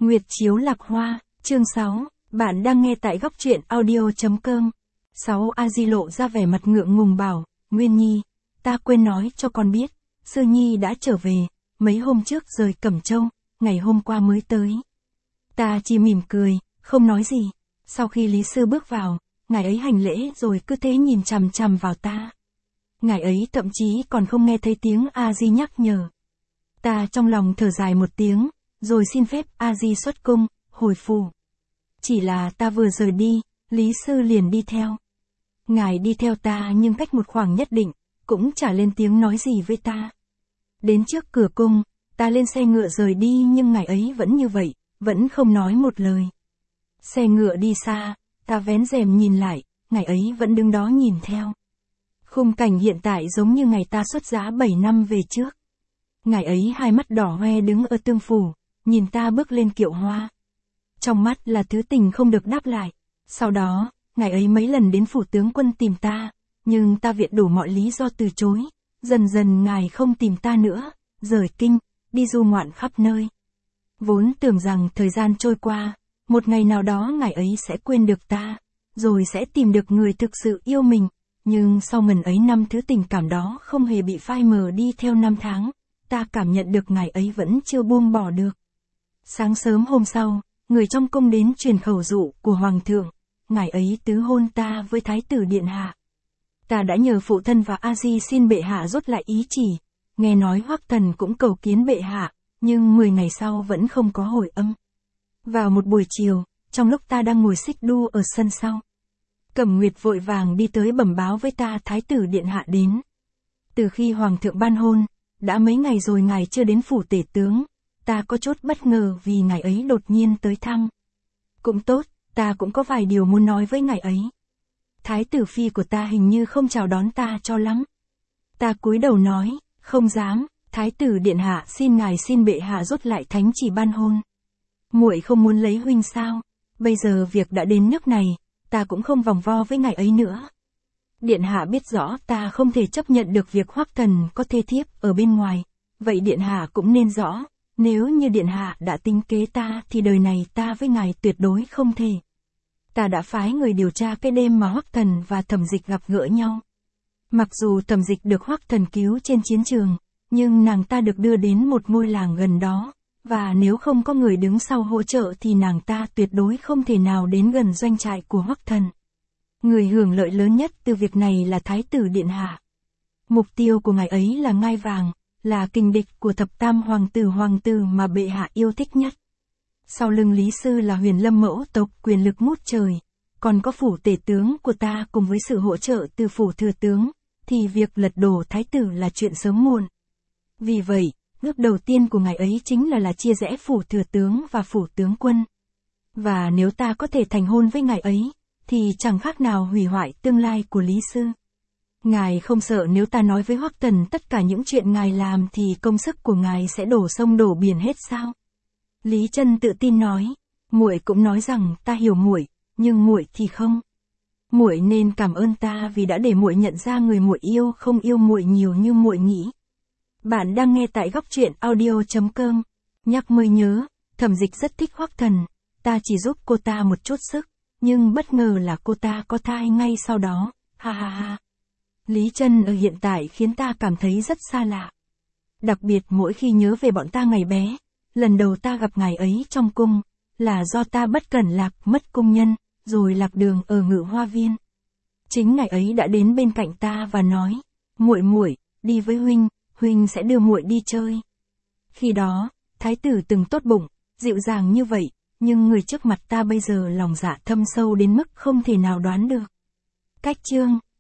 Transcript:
Nguyệt chiếu lạc hoa, chương 6, bạn đang nghe tại góc truyện audio.com. 6 A Di lộ ra vẻ mặt ngượng ngùng bảo, Nguyên Nhi, ta quên nói cho con biết, Sư Nhi đã trở về, mấy hôm trước rời Cẩm Châu, ngày hôm qua mới tới. Ta chỉ mỉm cười, không nói gì. Sau khi Lý Sư bước vào, ngài ấy hành lễ rồi cứ thế nhìn chằm chằm vào ta. Ngài ấy thậm chí còn không nghe thấy tiếng A Di nhắc nhở. Ta trong lòng thở dài một tiếng, rồi xin phép A Di xuất cung, hồi phủ. Chỉ là ta vừa rời đi, Lý Sư liền đi theo. Ngài đi theo ta nhưng cách một khoảng nhất định, cũng chả lên tiếng nói gì với ta. Đến trước cửa cung, ta lên xe ngựa rời đi nhưng ngài ấy vẫn như vậy, vẫn không nói một lời. Xe ngựa đi xa, ta vén rèm nhìn lại, ngài ấy vẫn đứng đó nhìn theo. Khung cảnh hiện tại giống như ngày ta xuất giá 7 năm về trước. Ngài ấy hai mắt đỏ hoe đứng ở tương phủ, nhìn ta bước lên kiệu hoa. Trong mắt là thứ tình không được đáp lại. Sau đó, ngài ấy mấy lần đến phủ tướng quân tìm ta, nhưng ta viện đủ mọi lý do từ chối. Dần dần ngài không tìm ta nữa, rời kinh, đi du ngoạn khắp nơi. Vốn tưởng rằng thời gian trôi qua, một ngày nào đó ngài ấy sẽ quên được ta, rồi sẽ tìm được người thực sự yêu mình. Nhưng sau ngần ấy năm thứ tình cảm đó không hề bị phai mờ đi theo năm tháng, ta cảm nhận được ngài ấy vẫn chưa buông bỏ được. Sáng sớm hôm sau, người trong cung đến truyền khẩu dụ của hoàng thượng, ngài ấy tứ hôn ta với thái tử điện hạ. Ta đã nhờ phụ thân và A Di xin bệ hạ rút lại ý chỉ, nghe nói Hoắc Thần cũng cầu kiến bệ hạ, nhưng 10 ngày sau vẫn không có hồi âm. Vào một buổi chiều, trong lúc ta đang ngồi xích đu ở sân sau, Cẩm Nguyệt vội vàng đi tới bẩm báo với ta thái tử điện hạ đến. Từ khi hoàng thượng ban hôn, đã mấy ngày rồi ngài chưa đến phủ tể tướng, ta có chút bất ngờ vì ngài ấy đột nhiên tới thăm. Cũng tốt, ta cũng có vài điều muốn nói với ngài ấy. Thái tử phi của ta hình như không chào đón ta cho lắm. Ta cúi đầu nói, không dám, thái tử điện hạ xin ngài xin bệ hạ rút lại thánh chỉ ban hôn. Muội không muốn lấy huynh sao? Bây giờ việc đã đến nước này, ta cũng không vòng vo với ngài ấy nữa. Điện hạ biết rõ ta không thể chấp nhận được việc Hoắc Thần có thê thiếp ở bên ngoài, vậy điện hạ cũng nên rõ, nếu như điện hạ đã tính kế ta thì đời này ta với ngài tuyệt đối không thể. Ta đã phái người điều tra cái đêm mà Hoắc Thần và Thẩm Dịch gặp gỡ nhau. Mặc dù Thẩm Dịch được Hoắc Thần cứu trên chiến trường, nhưng nàng ta được đưa đến một ngôi làng gần đó, và nếu không có người đứng sau hỗ trợ thì nàng ta tuyệt đối không thể nào đến gần doanh trại của Hoắc Thần. Người hưởng lợi lớn nhất từ việc này là thái tử điện hạ. Mục tiêu của ngài ấy là ngai vàng, là kình địch của thập tam hoàng tử mà bệ hạ yêu thích nhất. Sau lưng Lý Sư là Huyền Lâm mẫu tộc quyền lực ngút trời, còn có phủ tể tướng của ta cùng với sự hỗ trợ từ phủ thừa tướng, thì việc lật đổ thái tử là chuyện sớm muộn. Vì vậy, bước đầu tiên của ngài ấy chính là chia rẽ phủ thừa tướng và phủ tướng quân. Và nếu ta có thể thành hôn với ngài ấy, thì chẳng khác nào hủy hoại tương lai của Lý Sư. Ngài không sợ nếu ta nói với Hoắc Thần tất cả những chuyện ngài làm thì công sức của ngài sẽ đổ sông đổ biển hết sao? Lý Chân tự tin nói, muội cũng nói rằng ta hiểu muội, nhưng muội thì không. Muội nên cảm ơn ta vì đã để muội nhận ra người muội yêu không yêu muội nhiều như muội nghĩ. Bạn đang nghe tại góc truyện audio.com. Nhắc mới nhớ, Thẩm Dịch rất thích Hoắc Thần, ta chỉ giúp cô ta một chút sức, nhưng bất ngờ là cô ta có thai ngay sau đó, ha ha ha. Lý Chân ở hiện tại khiến ta cảm thấy rất xa lạ. Đặc biệt mỗi khi nhớ về bọn ta ngày bé, lần đầu ta gặp ngài ấy trong cung, là do ta bất cẩn lạc mất cung nhân, rồi lạc đường ở Ngự Hoa Viên. Chính ngài ấy đã đến bên cạnh ta và nói, muội, đi với huynh, huynh sẽ đưa muội đi chơi. Khi đó, thái tử từng tốt bụng, dịu dàng như vậy, nhưng người trước mặt ta bây giờ lòng dạ thâm sâu đến mức không thể nào đoán được. Cách chương